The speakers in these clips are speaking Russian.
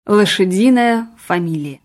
Лошадиная фамилия.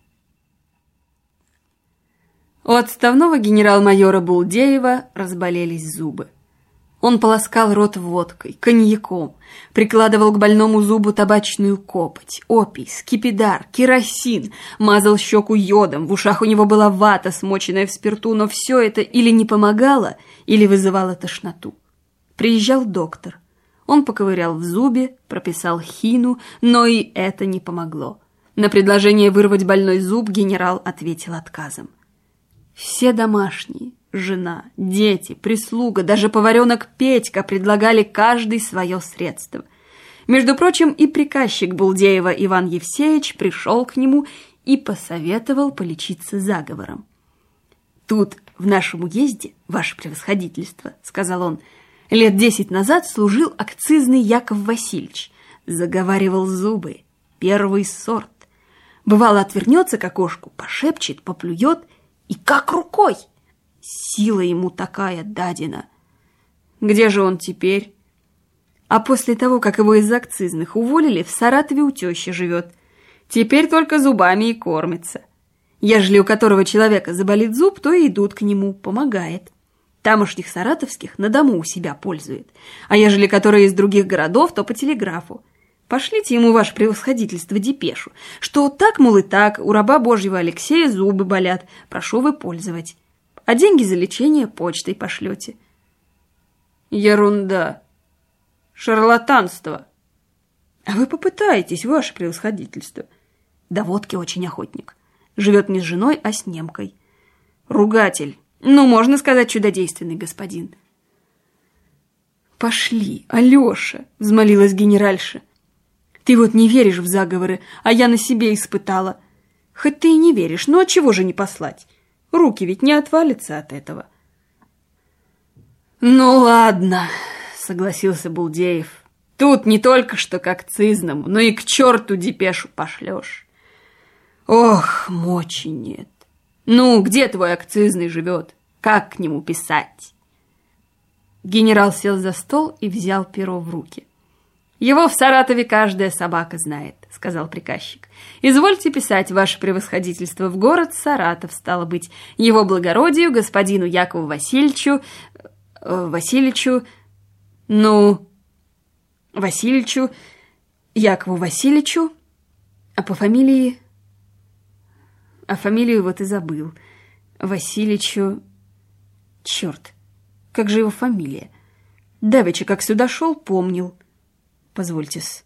У отставного генерал-майора Булдеева разболелись зубы. Он полоскал рот водкой, коньяком, прикладывал к больному зубу табачную копоть, опий, скипидар, керосин, мазал щеку йодом, в ушах у него была вата, смоченная в спирту, но все это или не помогало, или вызывало тошноту. Приезжал доктор. Он поковырял в зубе, прописал хину, но и это не помогло. На предложение вырвать больной зуб генерал ответил отказом. Все домашние, жена, дети, прислуга, даже поваренок Петька предлагали каждый свое средство. Между прочим, и приказчик Булдеева Иван Евсеевич пришел к нему и посоветовал полечиться заговором. «Тут, в нашем уезде, ваше превосходительство, — сказал он, — лет 10 назад служил акцизный Яков Васильевич, заговаривал зубы, первый сорт. Бывало, отвернется к окошку, пошепчет, поплюет, и как рукой. Сила ему такая дадена. Где же он теперь? А после того, как его из акцизных уволили, в Саратове у тещи живет. Теперь только зубами и кормится. Ежели у которого человека заболит зуб, то и идут к нему, помогает. Тамошних саратовских на дому у себя пользует. А ежели которые из других городов, то по телеграфу. Пошлите ему, ваше превосходительство, депешу, что так, мол, и так, у раба Божьего Алексея зубы болят, прошу вы пользовать. А деньги за лечение почтой пошлете. Ерунда. Шарлатанство. А вы попытаетесь, ваше превосходительство. Да водки очень охотник. Живет не с женой, а с немкой. Ругатель. Ну, можно сказать, чудодейственный господин. Пошли, Алеша, взмолилась генеральша. Ты вот не веришь в заговоры, а я на себе испытала. Хоть ты и не веришь, но отчего же не послать? Руки ведь не отвалятся от этого. Ну ладно, согласился Булдеев. Тут не только что к акцизному, но и к черту депешу пошлешь. Ох, мочи нет. Ну, где твой акцизный живет? Как к нему писать? Генерал сел за стол и взял перо в руки. «Его в Саратове каждая собака знает», — сказал приказчик. «Извольте писать, ваше превосходительство, в город Саратов, стало быть, его благородию, господину Якову Васильевичу, Якову Васильевичу, а по фамилии... А фамилию вот и забыл. Васильевичу... Черт, как же его фамилия? Давеча, как сюда шел, помнил. Позвольте-с.